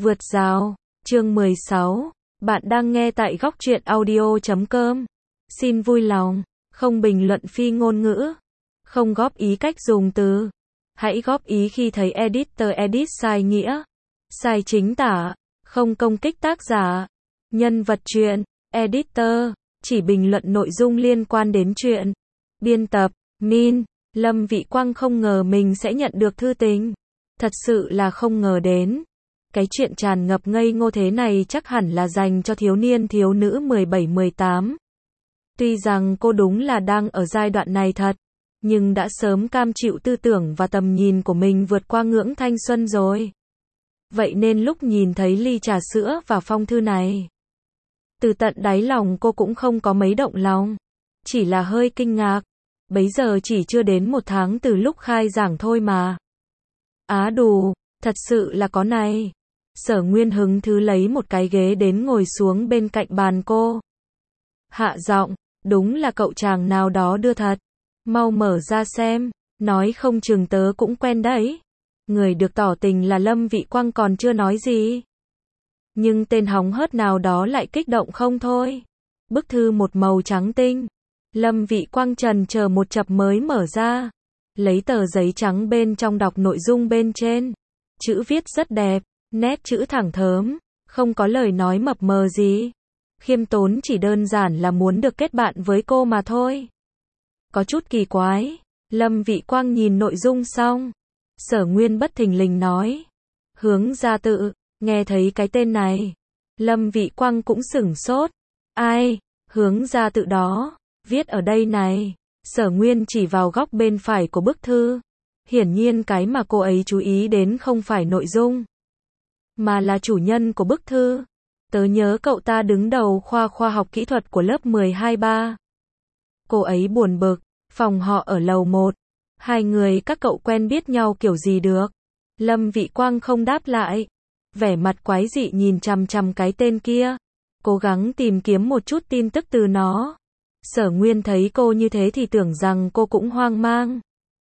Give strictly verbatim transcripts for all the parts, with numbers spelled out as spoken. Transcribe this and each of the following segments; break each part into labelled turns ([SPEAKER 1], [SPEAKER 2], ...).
[SPEAKER 1] Vượt rào, chương mười sáu. Bạn đang nghe tại góc truyện audio chấm com. Xin vui lòng, không bình luận phi ngôn ngữ, không góp ý cách dùng từ. Hãy góp ý khi thấy editor edit sai nghĩa, sai chính tả, không công kích tác giả, nhân vật truyện. Editor chỉ bình luận nội dung liên quan đến truyện. Biên tập Min. Lâm Vị Quang không ngờ mình sẽ nhận được thư tình. Thật sự là không ngờ đến. Cái chuyện tràn ngập ngây ngô thế này chắc hẳn là dành cho thiếu niên thiếu nữ mười bảy mười tám. Tuy rằng cô đúng là đang ở giai đoạn này thật, nhưng đã sớm cam chịu tư tưởng và tầm nhìn của mình vượt qua ngưỡng thanh xuân rồi. Vậy nên lúc nhìn thấy ly trà sữa và phong thư này, từ tận đáy lòng cô cũng không có mấy động lòng, chỉ là hơi kinh ngạc. Bấy giờ chỉ chưa đến một tháng từ lúc khai giảng thôi mà. Á đù, thật sự là có này. Sở Nguyên hứng thú lấy một cái ghế đến ngồi xuống bên cạnh bàn cô. Hạ giọng, đúng là cậu chàng nào đó đưa thật. Mau mở ra xem, nói không chừng tớ cũng quen đấy. Người được tỏ tình là Lâm Vị Quang còn chưa nói gì. Nhưng tên hóng hớt nào đó lại kích động không thôi. Bức thư một màu trắng tinh. Lâm Vị Quang trần chờ một chập mới mở ra. Lấy tờ giấy trắng bên trong đọc nội dung bên trên. Chữ viết rất đẹp, nét chữ thẳng thớm, không có lời nói mập mờ gì. Khiêm tốn chỉ đơn giản là muốn được kết bạn với cô mà thôi. Có chút kỳ quái. Lâm Vị Quang nhìn nội dung xong. Sở Nguyên bất thình lình nói. Hướng Gia Tự, nghe thấy cái tên này. Lâm Vị Quang cũng sửng sốt. Ai, Hướng Gia Tự đó, viết ở đây này. Sở Nguyên chỉ vào góc bên phải của bức thư. Hiển nhiên cái mà cô ấy chú ý đến không phải nội dung, mà là chủ nhân của bức thư. Tớ nhớ cậu ta đứng đầu khoa khoa học kỹ thuật của lớp mười hai ba. Cô ấy buồn bực, phòng họ ở lầu một. Hai người các cậu quen biết nhau kiểu gì được? Lâm Vị Quang không đáp lại. Vẻ mặt quái dị nhìn chằm chằm cái tên kia. Cố gắng tìm kiếm một chút tin tức từ nó. Sở Nguyên thấy cô như thế thì tưởng rằng cô cũng hoang mang.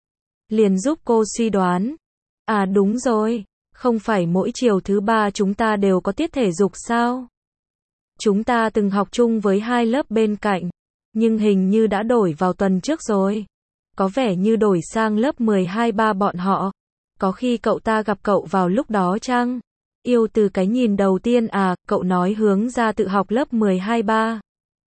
[SPEAKER 1] Liền giúp cô suy đoán. À đúng rồi, không phải mỗi chiều thứ ba chúng ta đều có tiết thể dục sao? Chúng ta từng học chung với hai lớp bên cạnh, nhưng hình như đã đổi vào tuần trước rồi. Có vẻ như đổi sang lớp mười hai ba bọn họ. Có khi cậu ta gặp cậu vào lúc đó chăng? Yêu từ cái nhìn đầu tiên à, cậu nói Hướng Gia Tự học lớp mười hai ba.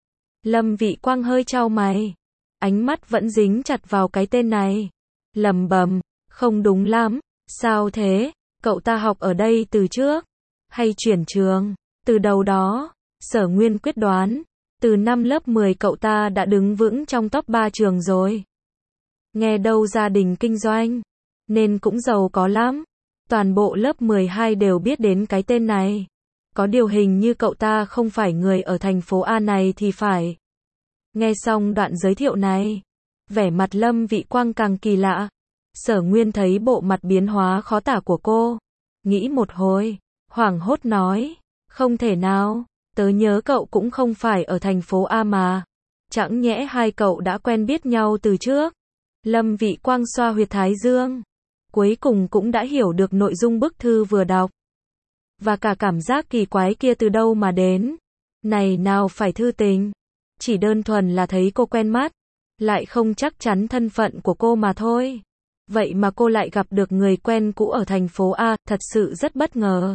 [SPEAKER 1] Lâm Vị Quang hơi chau mày. Ánh mắt vẫn dính chặt vào cái tên này. Lẩm bẩm, không đúng lắm. Sao thế? Cậu ta học ở đây từ trước? Hay chuyển trường? Từ đầu đó, Sở Nguyên quyết đoán. Từ năm lớp mười cậu ta đã đứng vững trong top ba trường rồi. Nghe đâu gia đình kinh doanh, nên cũng giàu có lắm. Toàn bộ lớp mười hai đều biết đến cái tên này. Có điều hình như cậu ta không phải người ở thành phố A này thì phải. Nghe xong đoạn giới thiệu này, vẻ mặt Lâm Vị Quang càng kỳ lạ. Sở Nguyên thấy bộ mặt biến hóa khó tả của cô. Nghĩ một hồi, hoảng hốt nói. Không thể nào, tớ nhớ cậu cũng không phải ở thành phố A mà. Chẳng nhẽ hai cậu đã quen biết nhau từ trước. Lâm Vị Quang xoa huyệt thái dương. Cuối cùng cũng đã hiểu được nội dung bức thư vừa đọc. Và cả cảm giác kỳ quái kia từ đâu mà đến. Này nào phải thư tình. Chỉ đơn thuần là thấy cô quen mắt. Lại không chắc chắn thân phận của cô mà thôi. Vậy mà cô lại gặp được người quen cũ ở thành phố A, thật sự rất bất ngờ.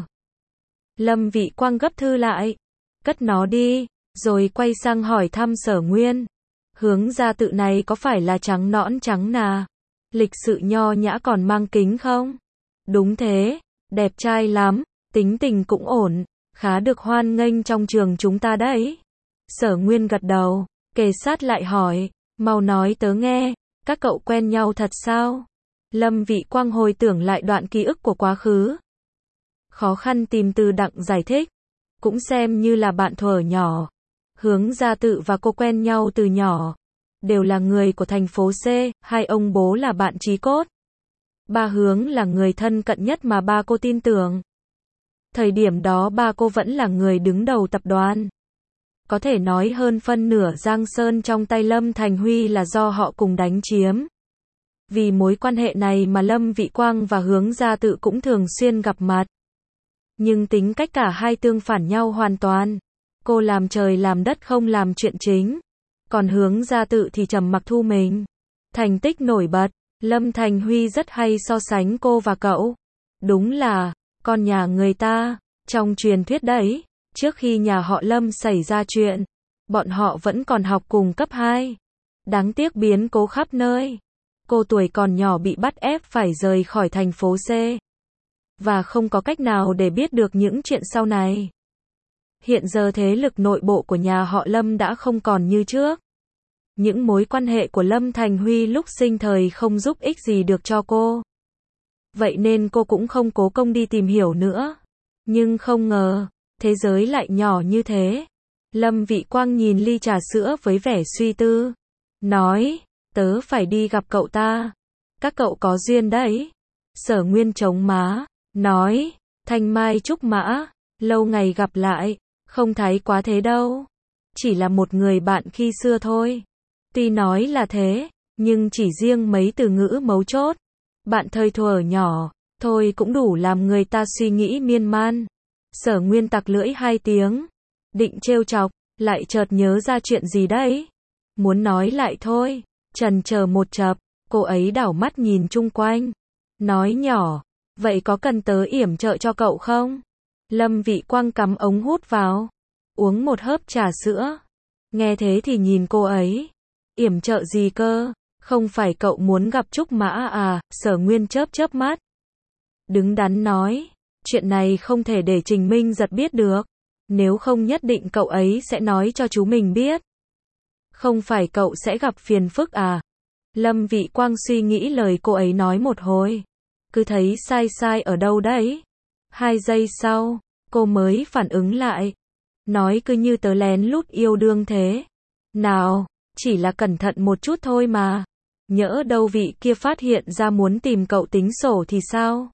[SPEAKER 1] Lâm Vị Quang gấp thư lại. Cất nó đi, rồi quay sang hỏi thăm Sở Nguyên. Hướng Gia Tự này có phải là trắng nõn trắng nà? Lịch sự nho nhã còn mang kính không? Đúng thế, đẹp trai lắm, tính tình cũng ổn, khá được hoan nghênh trong trường chúng ta đấy. Sở Nguyên gật đầu, kề sát lại hỏi, mau nói tớ nghe, các cậu quen nhau thật sao? Lâm Vị Quang hồi tưởng lại đoạn ký ức của quá khứ. Khó khăn tìm từ đặng giải thích, cũng xem như là bạn thuở nhỏ. Hướng Gia Tự và cô quen nhau từ nhỏ. Đều là người của thành phố C, hai ông bố là bạn chí cốt. Ba Hướng là người thân cận nhất mà ba cô tin tưởng. Thời điểm đó ba cô vẫn là người đứng đầu tập đoàn. Có thể nói hơn phân nửa Giang Sơn trong tay Lâm Thành Huy là do họ cùng đánh chiếm. Vì mối quan hệ này mà Lâm Vị Quang và Hướng Gia Tự cũng thường xuyên gặp mặt. Nhưng tính cách cả hai tương phản nhau hoàn toàn. Cô làm trời làm đất không làm chuyện chính. Còn Hướng Gia Tự thì trầm mặc thu mình. Thành tích nổi bật, Lâm Thành Huy rất hay so sánh cô và cậu. Đúng là, con nhà người ta, trong truyền thuyết đấy, trước khi nhà họ Lâm xảy ra chuyện, bọn họ vẫn còn học cùng cấp hai. Đáng tiếc biến cố khắp nơi. Cô tuổi còn nhỏ bị bắt ép phải rời khỏi thành phố C. Và không có cách nào để biết được những chuyện sau này. Hiện giờ thế lực nội bộ của nhà họ Lâm đã không còn như trước. Những mối quan hệ của Lâm Thành Huy lúc sinh thời không giúp ích gì được cho cô. Vậy nên cô cũng không cố công đi tìm hiểu nữa. Nhưng không ngờ, thế giới lại nhỏ như thế. Lâm Vị Quang nhìn ly trà sữa với vẻ suy tư. Nói, tớ phải đi gặp cậu ta. Các cậu có duyên đấy. Sở Nguyên chống má, nói, thanh mai trúc mã, lâu ngày gặp lại, không thấy quá thế đâu. Chỉ là một người bạn khi xưa thôi. Tuy nói là thế, nhưng chỉ riêng mấy từ ngữ mấu chốt. Bạn thời thuở nhỏ, thôi cũng đủ làm người ta suy nghĩ miên man. Sở Nguyên tặc lưỡi hai tiếng. Định trêu chọc, lại chợt nhớ ra chuyện gì đấy. Muốn nói lại thôi, chần chờ một chập, cô ấy đảo mắt nhìn chung quanh. Nói nhỏ, vậy có cần tớ yểm trợ cho cậu không? Lâm Vị Quang cắm ống hút vào, uống một hớp trà sữa. Nghe thế thì nhìn cô ấy. Yểm trợ gì cơ? Không phải cậu muốn gặp Trúc Mã à? Sở Nguyên chớp chớp mắt. Đứng đắn nói, chuyện này không thể để Trình Minh Giật biết được. Nếu không nhất định cậu ấy sẽ nói cho chú mình biết. Không phải cậu sẽ gặp phiền phức à? Lâm Vị Quang suy nghĩ lời cô ấy nói một hồi. Cứ thấy sai sai ở đâu đấy. Hai giây sau, cô mới phản ứng lại. Nói cứ như tớ lén lút yêu đương thế. Nào, chỉ là cẩn thận một chút thôi mà. Nhỡ đâu vị kia phát hiện ra muốn tìm cậu tính sổ thì sao?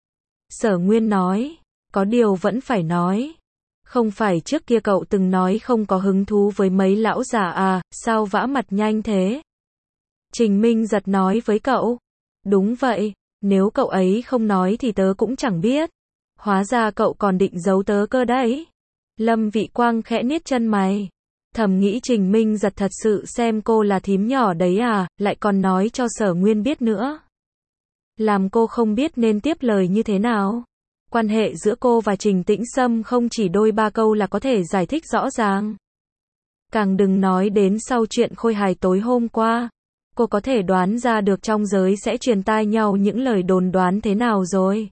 [SPEAKER 1] Sở Nguyên nói, có điều vẫn phải nói. Không phải trước kia cậu từng nói không có hứng thú với mấy lão già à, sao vã mặt nhanh thế? Trình Minh Giật nói với cậu. Đúng vậy, nếu cậu ấy không nói thì tớ cũng chẳng biết. Hóa ra cậu còn định giấu tớ cơ đấy. Lâm Vị Quang khẽ niết chân mày. Thầm nghĩ Trình Minh Giật thật sự xem cô là thím nhỏ đấy à, lại còn nói cho Sở Nguyên biết nữa. Làm cô không biết nên tiếp lời như thế nào. Quan hệ giữa cô và Trình Tĩnh Sâm không chỉ đôi ba câu là có thể giải thích rõ ràng. Càng đừng nói đến sau chuyện khôi hài tối hôm qua. Cô có thể đoán ra được trong giới sẽ truyền tai nhau những lời đồn đoán thế nào rồi.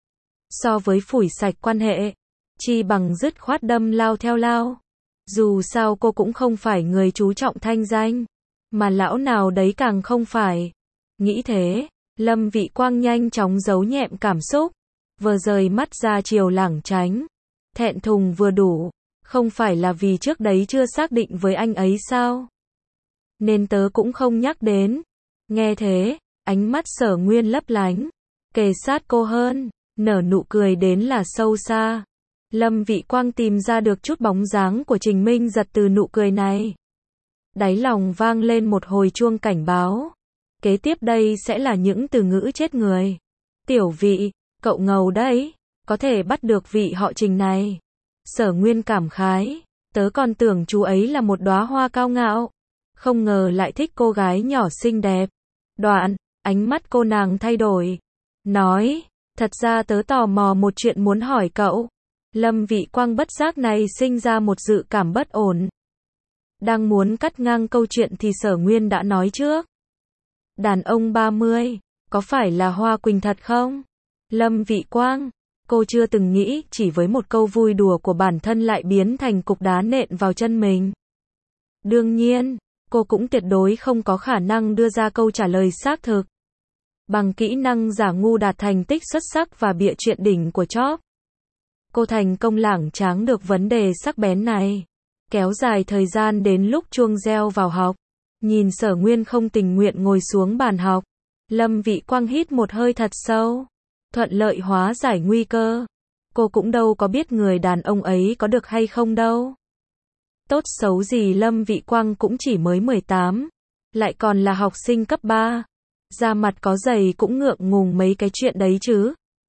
[SPEAKER 1] So với phủi sạch quan hệ, chi bằng dứt khoát đâm lao theo lao. Dù sao cô cũng không phải người chú trọng thanh danh, mà lão nào đấy càng không phải. Nghĩ thế, Lâm Vị Quang nhanh chóng giấu nhẹm cảm xúc, vừa rời mắt ra chiều lảng tránh. Thẹn thùng vừa đủ, không phải là vì trước đấy chưa xác định với anh ấy sao? Nên tớ cũng không nhắc đến. Nghe thế, ánh mắt Sở Nguyên lấp lánh, kề sát cô hơn, nở nụ cười đến là sâu xa. Lâm Vị Quang tìm ra được chút bóng dáng của Trình Minh Giật từ nụ cười này. Đáy lòng vang lên một hồi chuông cảnh báo. Kế tiếp đây sẽ là những từ ngữ chết người. Tiểu Vị, cậu ngầu đấy, có thể bắt được vị họ Trình này. Sở Nguyên cảm khái, tớ còn tưởng chú ấy là một đóa hoa cao ngạo. Không ngờ lại thích cô gái nhỏ xinh đẹp. Đoạn, ánh mắt cô nàng thay đổi. Nói, thật ra tớ tò mò một chuyện muốn hỏi cậu. Lâm Vị Quang bất giác này sinh ra một dự cảm bất ổn. Đang muốn cắt ngang câu chuyện thì Sở Nguyên đã nói trước. Đàn ông ba mươi, có phải là Hoa Quỳnh thật không? Lâm Vị Quang, cô chưa từng nghĩ chỉ với một câu vui đùa của bản thân lại biến thành cục đá nện vào chân mình. Đương nhiên, cô cũng tuyệt đối không có khả năng đưa ra câu trả lời xác thực. Bằng kỹ năng giả ngu đạt thành tích xuất sắc và bịa chuyện đỉnh của Chóp, cô thành công lảng tráng được vấn đề sắc bén này. Kéo dài thời gian đến lúc chuông reo vào học. Nhìn Sở Nguyên không tình nguyện ngồi xuống bàn học. Lâm Vị Quang hít một hơi thật sâu. Thuận lợi hóa giải nguy cơ. Cô cũng đâu có biết người đàn ông ấy có được hay không đâu. Tốt xấu gì Lâm Vị Quang cũng chỉ mới mười tám. Lại còn là học sinh cấp ba. Da mặt có dày cũng ngượng ngùng mấy cái chuyện đấy chứ.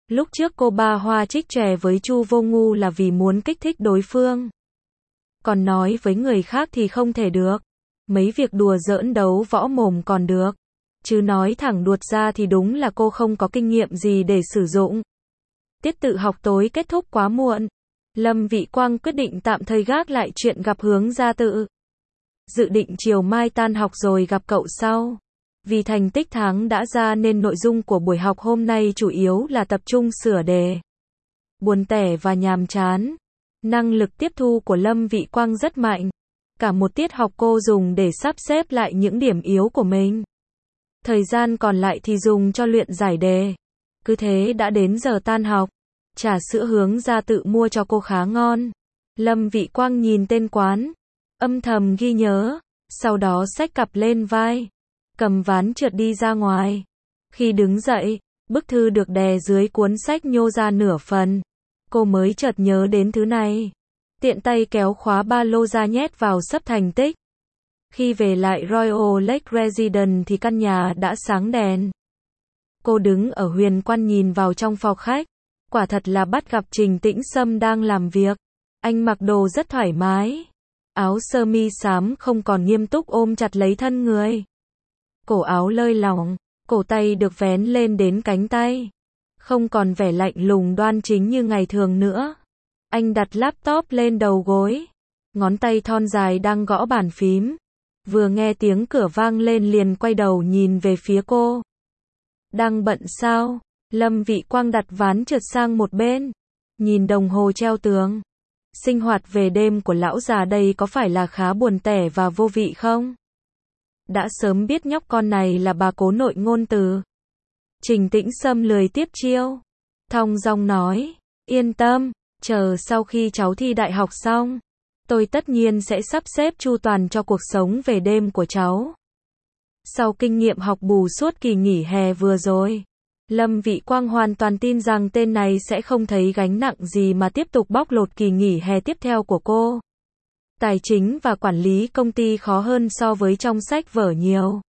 [SPEAKER 1] Lúc trước cô ba hoa trích chòe với Chu Vô Ngu là vì muốn kích thích đối phương. Còn nói với người khác thì không thể được. Mấy việc đùa giỡn đấu võ mồm còn được. Chứ nói thẳng đuột ra thì đúng là cô không có kinh nghiệm gì để sử dụng. Tiết tự học tối kết thúc quá muộn. Lâm Vị Quang quyết định tạm thời gác lại chuyện gặp Hướng Gia Tự. Dự định chiều mai tan học rồi gặp cậu sau. Vì thành tích tháng đã ra nên nội dung của buổi học hôm nay chủ yếu là tập trung sửa đề. Buồn tẻ và nhàm chán. Năng lực tiếp thu của Lâm Vị Quang rất mạnh. Cả một tiết học cô dùng để sắp xếp lại những điểm yếu của mình. Thời gian còn lại thì dùng cho luyện giải đề. Cứ thế đã đến giờ tan học. Trà sữa Hướng Gia Tự mua cho cô khá ngon. Lâm Vị Quang nhìn tên quán, âm thầm ghi nhớ, sau đó xách cặp lên vai, cầm ván trượt đi ra ngoài. Khi đứng dậy, bức thư được đè dưới cuốn sách nhô ra nửa phần. Cô mới chợt nhớ đến thứ này. Tiện tay kéo khóa ba lô ra nhét vào sấp thành tích. Khi về lại Royal Lake Residence thì căn nhà đã sáng đèn. Cô đứng ở huyền quan nhìn vào trong phòng khách. Quả thật là bắt gặp Trình Tĩnh Sâm đang làm việc. Anh mặc đồ rất thoải mái. Áo sơ mi xám không còn nghiêm túc ôm chặt lấy thân người. Cổ áo lơi lỏng, cổ tay được vén lên đến cánh tay. Không còn vẻ lạnh lùng đoan chính như ngày thường nữa. Anh đặt laptop lên đầu gối. Ngón tay thon dài đang gõ bàn phím. Vừa nghe tiếng cửa vang lên liền quay đầu nhìn về phía cô. Đang bận sao? Lâm Vị Quang đặt ván trượt sang một bên. Nhìn đồng hồ treo tường. Sinh hoạt về đêm của lão già đây có phải là khá buồn tẻ và vô vị không? Đã sớm biết nhóc con này là bà cố nội ngôn từ. Trình Tĩnh Sâm lười tiếp chiêu. Thong dong nói. Yên tâm, chờ sau khi cháu thi đại học xong. Tôi tất nhiên sẽ sắp xếp chu toàn cho cuộc sống về đêm của cháu. Sau kinh nghiệm học bù suốt kỳ nghỉ hè vừa rồi. Lâm Vị Quang hoàn toàn tin rằng tên này sẽ không thấy gánh nặng gì mà tiếp tục bóc lột kỳ nghỉ hè tiếp theo của cô. Tài chính và quản lý công ty khó hơn so với trong sách vở nhiều.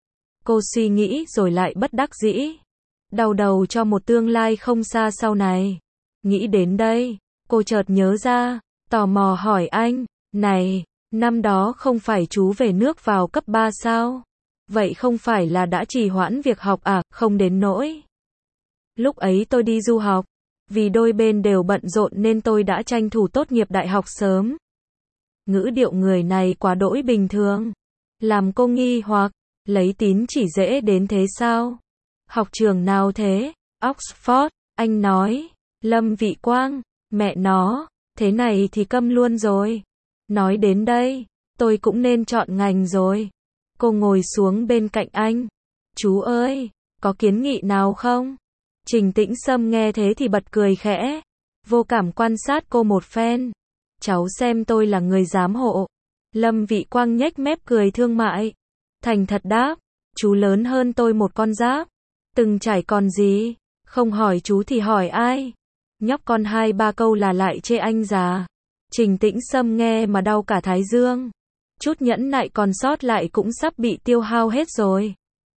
[SPEAKER 1] Cô suy nghĩ rồi lại bất đắc dĩ. Đau đầu cho một tương lai không xa sau này. Nghĩ đến đây, cô chợt nhớ ra, tò mò hỏi anh, này, năm đó không phải chú về nước vào cấp ba sao? Vậy không phải là đã trì hoãn việc học à, không đến nỗi. Lúc ấy tôi đi du học, vì đôi bên đều bận rộn nên tôi đã tranh thủ tốt nghiệp đại học sớm. Ngữ điệu người này quá đỗi bình thường. Làm cô nghi hoặc, lấy tín chỉ dễ đến thế sao? Học trường nào thế? Oxford, anh nói. Lâm Vị Quang, mẹ nó, thế này thì câm luôn rồi. Nói đến đây, tôi cũng nên chọn ngành rồi. Cô ngồi xuống bên cạnh anh. Chú ơi, có kiến nghị nào không? Trình Tĩnh Sâm nghe thế thì bật cười khẽ. Vô cảm quan sát cô một phen. Cháu xem tôi là người giám hộ. Lâm Vị Quang nhếch mép cười thương mại. Thành thật đáp, chú lớn hơn tôi một con giáp. Từng trải còn gì, không hỏi chú thì hỏi ai? Nhóc con hai ba câu là lại chê anh già. Trình Tĩnh Sâm nghe mà đau cả thái dương. Chút nhẫn nại còn sót lại cũng sắp bị tiêu hao hết rồi.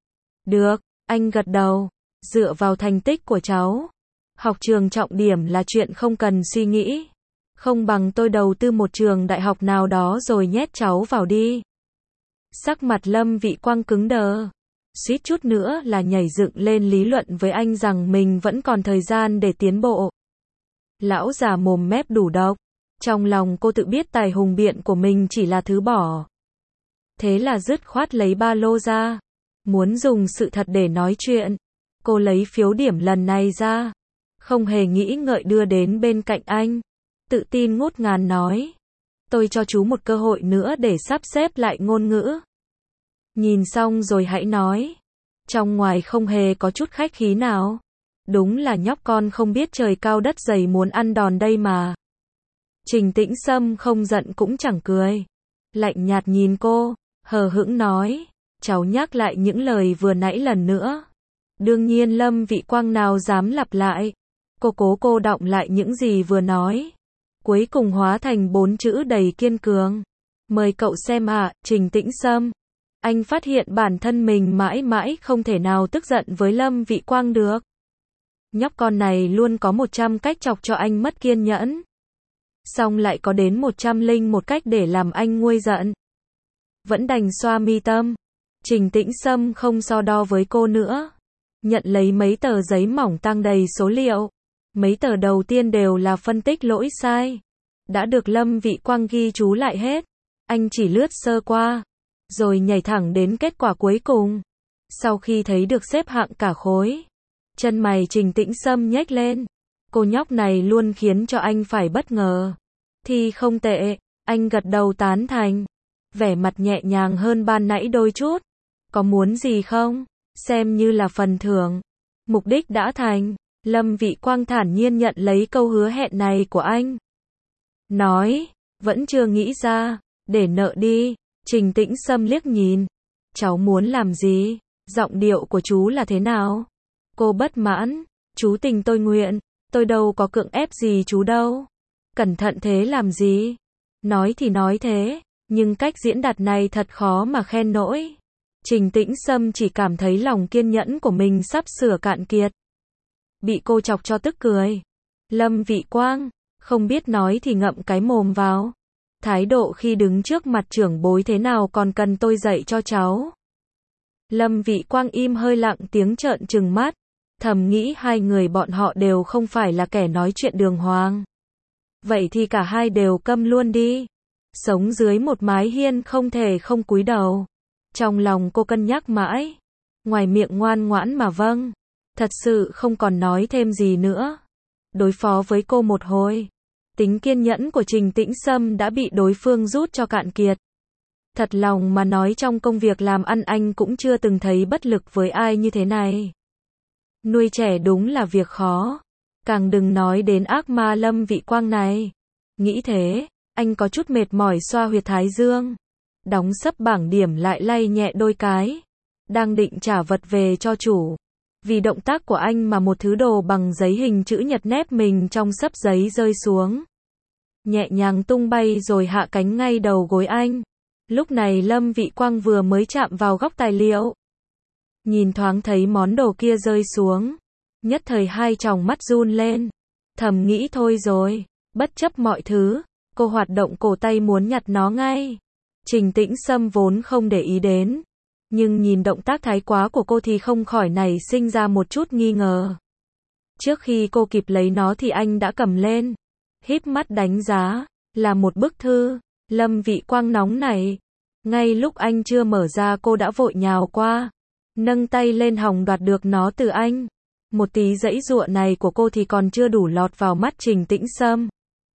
[SPEAKER 1] Được, anh gật đầu. Dựa vào thành tích của cháu, học trường trọng điểm là chuyện không cần suy nghĩ. Không bằng tôi đầu tư một trường đại học nào đó rồi nhét cháu vào đi. Sắc mặt Lâm Vị Quang cứng đờ. Suýt chút nữa là nhảy dựng lên lý luận với anh rằng mình vẫn còn thời gian để tiến bộ. Lão già mồm mép đủ độc. Trong lòng cô tự biết tài hùng biện của mình chỉ là thứ bỏ. Thế là dứt khoát lấy ba lô ra. Muốn dùng sự thật để nói chuyện. Cô lấy phiếu điểm lần này ra. Không hề nghĩ ngợi đưa đến bên cạnh anh. Tự tin ngút ngàn nói. Tôi cho chú một cơ hội nữa để sắp xếp lại ngôn ngữ. Nhìn xong rồi hãy nói. Trong ngoài không hề có chút khách khí nào. Đúng là nhóc con không biết trời cao đất dày muốn ăn đòn đây mà. Trình Tĩnh Sâm không giận cũng chẳng cười. Lạnh nhạt nhìn cô, hờ hững nói. Cháu nhắc lại những lời vừa nãy lần nữa. Đương nhiên Lâm Vị Quang nào dám lặp lại. Cô cố cô đọng lại những gì vừa nói. Cuối cùng hóa thành bốn chữ đầy kiên cường. Mời cậu xem ạ, à, Trình Tĩnh Sâm. Anh phát hiện bản thân mình mãi mãi không thể nào tức giận với Lâm Vị Quang được. Nhóc con này luôn có một trăm cách chọc cho anh mất kiên nhẫn. Xong lại có đến một trăm linh một cách để làm anh nguôi giận. Vẫn đành xoa mi tâm. Trình Tĩnh Sâm không so đo với cô nữa. Nhận lấy mấy tờ giấy mỏng tăng đầy số liệu. Mấy tờ đầu tiên đều là phân tích lỗi sai. Đã được Lâm Vị Quang ghi chú lại hết. Anh chỉ lướt sơ qua. Rồi nhảy thẳng đến kết quả cuối cùng. Sau khi thấy được xếp hạng cả khối. Chân mày Trình Tĩnh Sâm nhếch lên. Cô nhóc này luôn khiến cho anh phải bất ngờ. Thì không tệ. Anh gật đầu tán thành. Vẻ mặt nhẹ nhàng hơn ban nãy đôi chút. Có muốn gì không? Xem như là phần thưởng. Mục đích đã thành. Lâm Vị Quang thản nhiên nhận lấy câu hứa hẹn này của anh. Nói, vẫn chưa nghĩ ra, để nợ đi. Trình Tĩnh Sâm liếc nhìn. Cháu muốn làm gì? Giọng điệu của chú là thế nào? Cô bất mãn. Chú tình tôi nguyện. Tôi đâu có cưỡng ép gì chú đâu. Cẩn thận thế làm gì? Nói thì nói thế, nhưng cách diễn đạt này thật khó mà khen nổi. Trình Tĩnh Sâm chỉ cảm thấy lòng kiên nhẫn của mình sắp sửa cạn kiệt. Bị cô chọc cho tức cười. Lâm Vị Quang, không biết nói thì ngậm cái mồm vào. Thái độ khi đứng trước mặt trưởng bối thế nào còn cần tôi dạy cho cháu. Lâm Vị Quang im hơi lặng tiếng trợn trừng mắt. Thầm nghĩ hai người bọn họ đều không phải là kẻ nói chuyện đường hoàng. Vậy thì cả hai đều câm luôn đi. Sống dưới một mái hiên không thể không cúi đầu. Trong lòng cô cân nhắc mãi. Ngoài miệng ngoan ngoãn mà vâng. Thật sự không còn nói thêm gì nữa. Đối phó với cô một hồi. Tính kiên nhẫn của Trình Tĩnh Sâm đã bị đối phương rút cho cạn kiệt. Thật lòng mà nói trong công việc làm ăn anh cũng chưa từng thấy bất lực với ai như thế này. Nuôi trẻ đúng là việc khó. Càng đừng nói đến ác ma Lâm Vị Quang này. Nghĩ thế, anh có chút mệt mỏi xoa huyệt thái dương. Đóng sấp bảng điểm lại lay nhẹ đôi cái. Đang định trả vật về cho chủ. Vì động tác của anh mà một thứ đồ bằng giấy hình chữ nhật nép mình trong sấp giấy rơi xuống. Nhẹ nhàng tung bay rồi hạ cánh ngay đầu gối anh. Lúc này Lâm Vị Quang vừa mới chạm vào góc tài liệu. Nhìn thoáng thấy món đồ kia rơi xuống. Nhất thời hai tròng mắt run lên. Thầm nghĩ thôi rồi. Bất chấp mọi thứ. Cô hoạt động cổ tay muốn nhặt nó ngay. Trình Tĩnh Sâm vốn không để ý đến. Nhưng nhìn động tác thái quá của cô thì không khỏi nảy sinh ra một chút nghi ngờ. Trước khi cô kịp lấy nó thì anh đã cầm lên. Híp mắt đánh giá. Là một bức thư. Lâm Vị Quang nóng nảy. Ngay lúc anh chưa mở ra cô đã vội nhào qua. Nâng tay lên hòng đoạt được nó từ anh. Một tí giãy giụa này của cô thì còn chưa đủ lọt vào mắt Trình Tĩnh Sâm.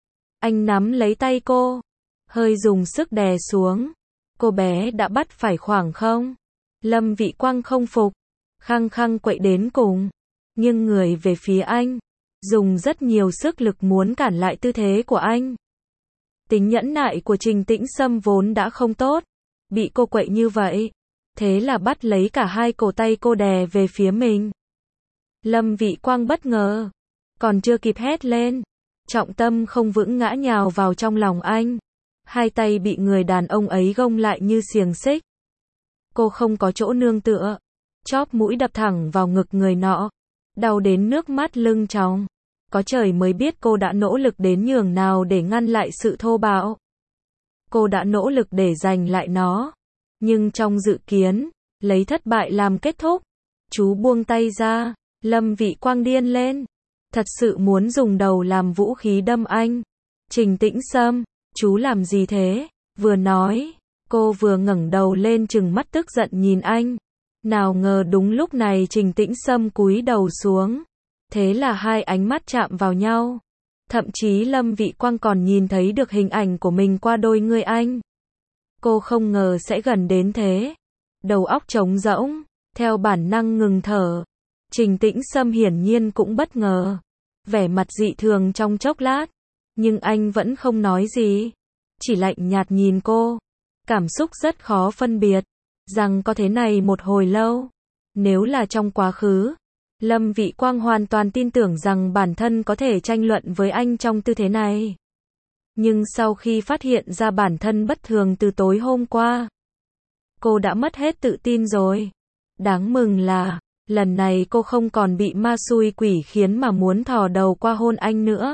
[SPEAKER 1] Anh nắm lấy tay cô. Hơi dùng sức đè xuống. Cô bé đã bắt phải khoảng không? Lâm Vị Quang không phục. Khăng khăng quậy đến cùng. Nhưng người về phía anh. Dùng rất nhiều sức lực muốn cản lại tư thế của anh. Tính nhẫn nại của Trình Tĩnh Sâm vốn đã không tốt. Bị cô quậy như vậy. Thế là bắt lấy cả hai cổ tay cô đè về phía mình. Lâm Vị Quang bất ngờ. Còn chưa kịp hét lên. Trọng tâm không vững ngã nhào vào trong lòng anh. Hai tay bị người đàn ông ấy gông lại như xiềng xích. Cô không có chỗ nương tựa. Chóp mũi đập thẳng vào ngực người nọ. Đau đến nước mắt lưng tròng. Có trời mới biết cô đã nỗ lực đến nhường nào để ngăn lại sự thô bạo. Cô đã nỗ lực để giành lại nó. Nhưng trong dự kiến, lấy thất bại làm kết thúc. Chú buông tay ra. Lâm Vị Quang điên lên. Thật sự muốn dùng đầu làm vũ khí đâm anh. Trình Tĩnh Sâm, chú làm gì thế? Vừa nói, cô vừa ngẩng đầu lên trừng mắt tức giận nhìn anh. Nào ngờ đúng lúc này Trình Tĩnh Sâm cúi đầu xuống. Thế là hai ánh mắt chạm vào nhau. Thậm chí Lâm Vị Quang còn nhìn thấy được hình ảnh của mình qua đôi người anh. Cô không ngờ sẽ gần đến thế. Đầu óc trống rỗng, theo bản năng ngừng thở. Trình Tĩnh Sâm hiển nhiên cũng bất ngờ. Vẻ mặt dị thường trong chốc lát. Nhưng anh vẫn không nói gì. Chỉ lạnh nhạt nhìn cô. Cảm xúc rất khó phân biệt. Rằng có thế này một hồi lâu. Nếu là trong quá khứ. Lâm Vị Quang hoàn toàn tin tưởng rằng bản thân có thể tranh luận với anh trong tư thế này. Nhưng sau khi phát hiện ra bản thân bất thường từ tối hôm qua. Cô đã mất hết tự tin rồi. Đáng mừng là, Lần này cô không còn bị ma xui quỷ khiến mà muốn thò đầu qua hôn anh nữa.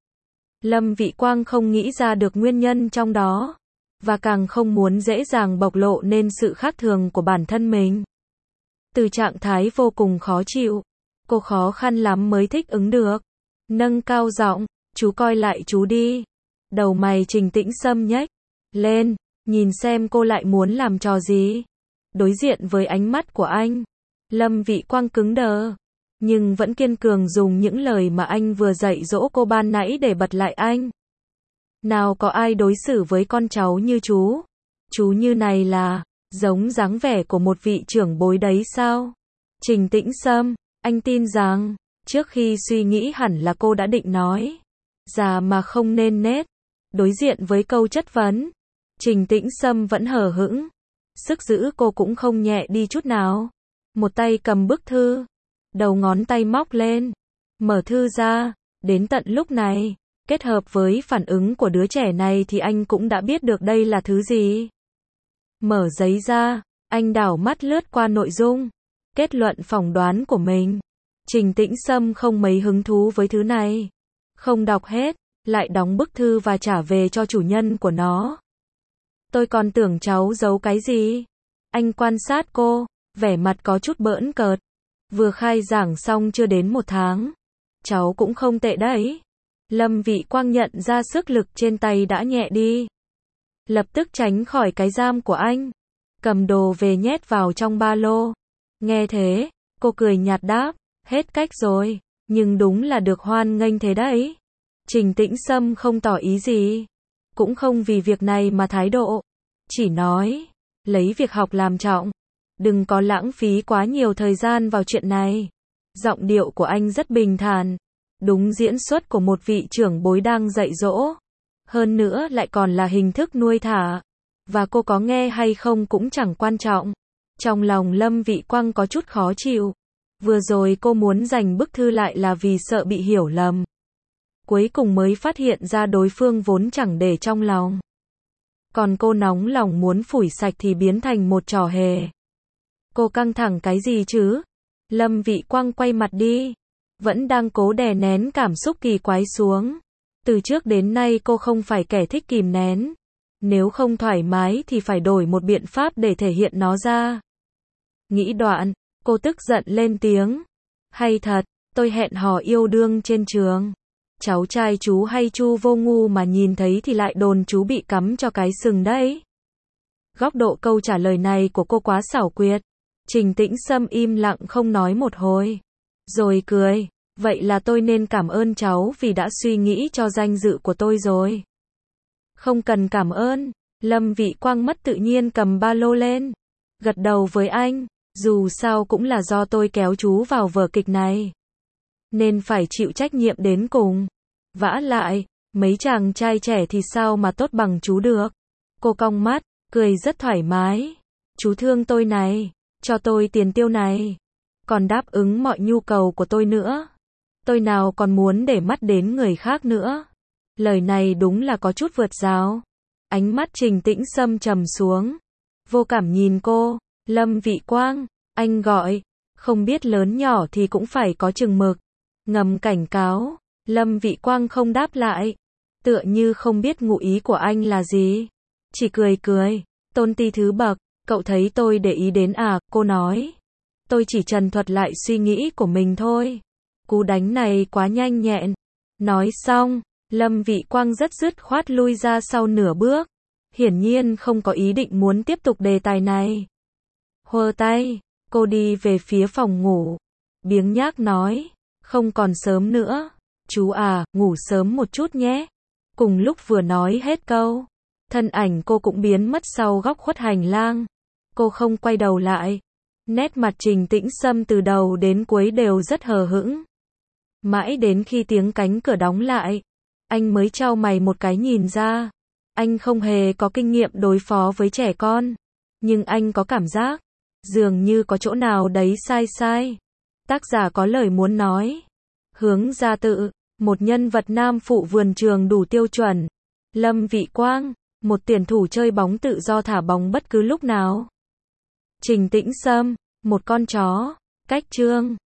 [SPEAKER 1] Lâm Vị Quang không nghĩ ra được nguyên nhân trong đó, và càng không muốn dễ dàng bộc lộ nên sự khác thường của bản thân mình. Từ trạng thái vô cùng khó chịu, cô khó khăn lắm mới thích ứng được. Nâng cao giọng, chú coi lại chú đi. Đầu mày Trình Tĩnh Sâm nhếch lên, nhìn xem cô lại muốn làm trò gì. Đối diện với ánh mắt của anh, Lâm Vị Quang cứng đờ, nhưng vẫn kiên cường dùng những lời mà anh vừa dạy dỗ cô ban nãy để bật lại anh. Nào có ai đối xử với con cháu như chú? Chú như này là giống dáng vẻ của một vị trưởng bối đấy sao? Trình Tĩnh Sâm, anh tin rằng, trước khi suy nghĩ hẳn là cô đã định nói, già mà không nên nết. Đối diện với câu chất vấn, Trình Tĩnh Sâm vẫn hờ hững. Sức giữ cô cũng không nhẹ đi chút nào. Một tay cầm bức thư, đầu ngón tay móc lên, mở thư ra. Đến tận lúc này, kết hợp với phản ứng của đứa trẻ này thì anh cũng đã biết được đây là thứ gì. Mở giấy ra, anh đảo mắt lướt qua nội dung, kết luận phỏng đoán của mình. Trình Tĩnh Sâm không mấy hứng thú với thứ này. Không đọc hết, lại đóng bức thư và trả về cho chủ nhân của nó. Tôi còn tưởng cháu giấu cái gì. Anh quan sát cô, vẻ mặt có chút bỡn cợt. Vừa khai giảng xong chưa đến một tháng. Cháu cũng không tệ đấy. Lâm Vị Quang nhận ra sức lực trên tay đã nhẹ đi. Lập tức tránh khỏi cái giam của anh. Cầm đồ về nhét vào trong ba lô. Nghe thế, cô cười nhạt đáp, hết cách rồi, nhưng đúng là được hoan nghênh thế đấy. Trình Tĩnh Sâm không tỏ ý gì, cũng không vì việc này mà thái độ, chỉ nói, lấy việc học làm trọng, đừng có lãng phí quá nhiều thời gian vào chuyện này. Giọng điệu của anh rất bình thản, đúng diễn xuất của một vị trưởng bối đang dạy dỗ, hơn nữa lại còn là hình thức nuôi thả, và cô có nghe hay không cũng chẳng quan trọng. Trong lòng Lâm Vị Quang có chút khó chịu, vừa rồi cô muốn giành bức thư lại là vì sợ bị hiểu lầm. Cuối cùng mới phát hiện ra đối phương vốn chẳng để trong lòng. Còn cô nóng lòng muốn phủi sạch thì biến thành một trò hề. Cô căng thẳng cái gì chứ? Lâm Vị Quang quay mặt đi, vẫn đang cố đè nén cảm xúc kỳ quái xuống. Từ trước đến nay cô không phải kẻ thích kìm nén. Nếu không thoải mái thì phải đổi một biện pháp để thể hiện nó ra. Nghĩ đoạn, cô tức giận lên tiếng. Hay thật, tôi hẹn hò yêu đương trên trường. Cháu trai chú hay Chu vô ngu mà nhìn thấy thì lại đồn chú bị cắm cho cái sừng đấy. Góc độ câu trả lời này của cô quá xảo quyệt. Trình Tĩnh Sâm im lặng không nói một hồi. Rồi cười, vậy là tôi nên cảm ơn cháu vì đã suy nghĩ cho danh dự của tôi rồi. Không cần cảm ơn. Lâm Vị Quang mất tự nhiên cầm ba lô lên. Gật đầu với anh, dù sao cũng là do tôi kéo chú vào vở kịch này, nên phải chịu trách nhiệm đến cùng. Vả lại, mấy chàng trai trẻ thì sao mà tốt bằng chú được. Cô cong mắt, cười rất thoải mái. Chú thương tôi này, cho tôi tiền tiêu này, còn đáp ứng mọi nhu cầu của tôi nữa. Tôi nào còn muốn để mắt đến người khác nữa. Lời này đúng là có chút vượt rào. Ánh mắt Trình Tĩnh Sâm trầm xuống, vô cảm nhìn cô. Lâm Vị Quang, anh gọi, không biết lớn nhỏ thì cũng phải có chừng mực. Ngầm cảnh cáo. Lâm Vị Quang không đáp lại, tựa như không biết ngụ ý của anh là gì, chỉ cười cười. Tôn ti thứ bậc, cậu thấy tôi để ý đến à? Cô nói. Tôi chỉ trần thuật lại suy nghĩ của mình thôi. Cú đánh này quá nhanh nhẹn. Nói xong, Lâm Vị Quang rất dứt khoát lui ra sau nửa bước, hiển nhiên không có ý định muốn tiếp tục đề tài này. Huơ tay, cô đi về phía phòng ngủ, biếng nhác nói, không còn sớm nữa. Chú à, ngủ sớm một chút nhé. Cùng lúc vừa nói hết câu, thân ảnh cô cũng biến mất sau góc khuất hành lang. Cô không quay đầu lại. Nét mặt Trình Tĩnh Sâm từ đầu đến cuối đều rất hờ hững. Mãi đến khi tiếng cánh cửa đóng lại, anh mới chau mày một cái nhìn ra. Anh không hề có kinh nghiệm đối phó với trẻ con, nhưng anh có cảm giác, dường như có chỗ nào đấy sai sai. Tác giả có lời muốn nói. Hướng gia tự, một nhân vật nam phụ vườn trường đủ tiêu chuẩn. Lâm Vị Quang, một tuyển thủ chơi bóng tự do thả bóng bất cứ lúc nào. Trình Tĩnh Sâm, một con chó. cách chương.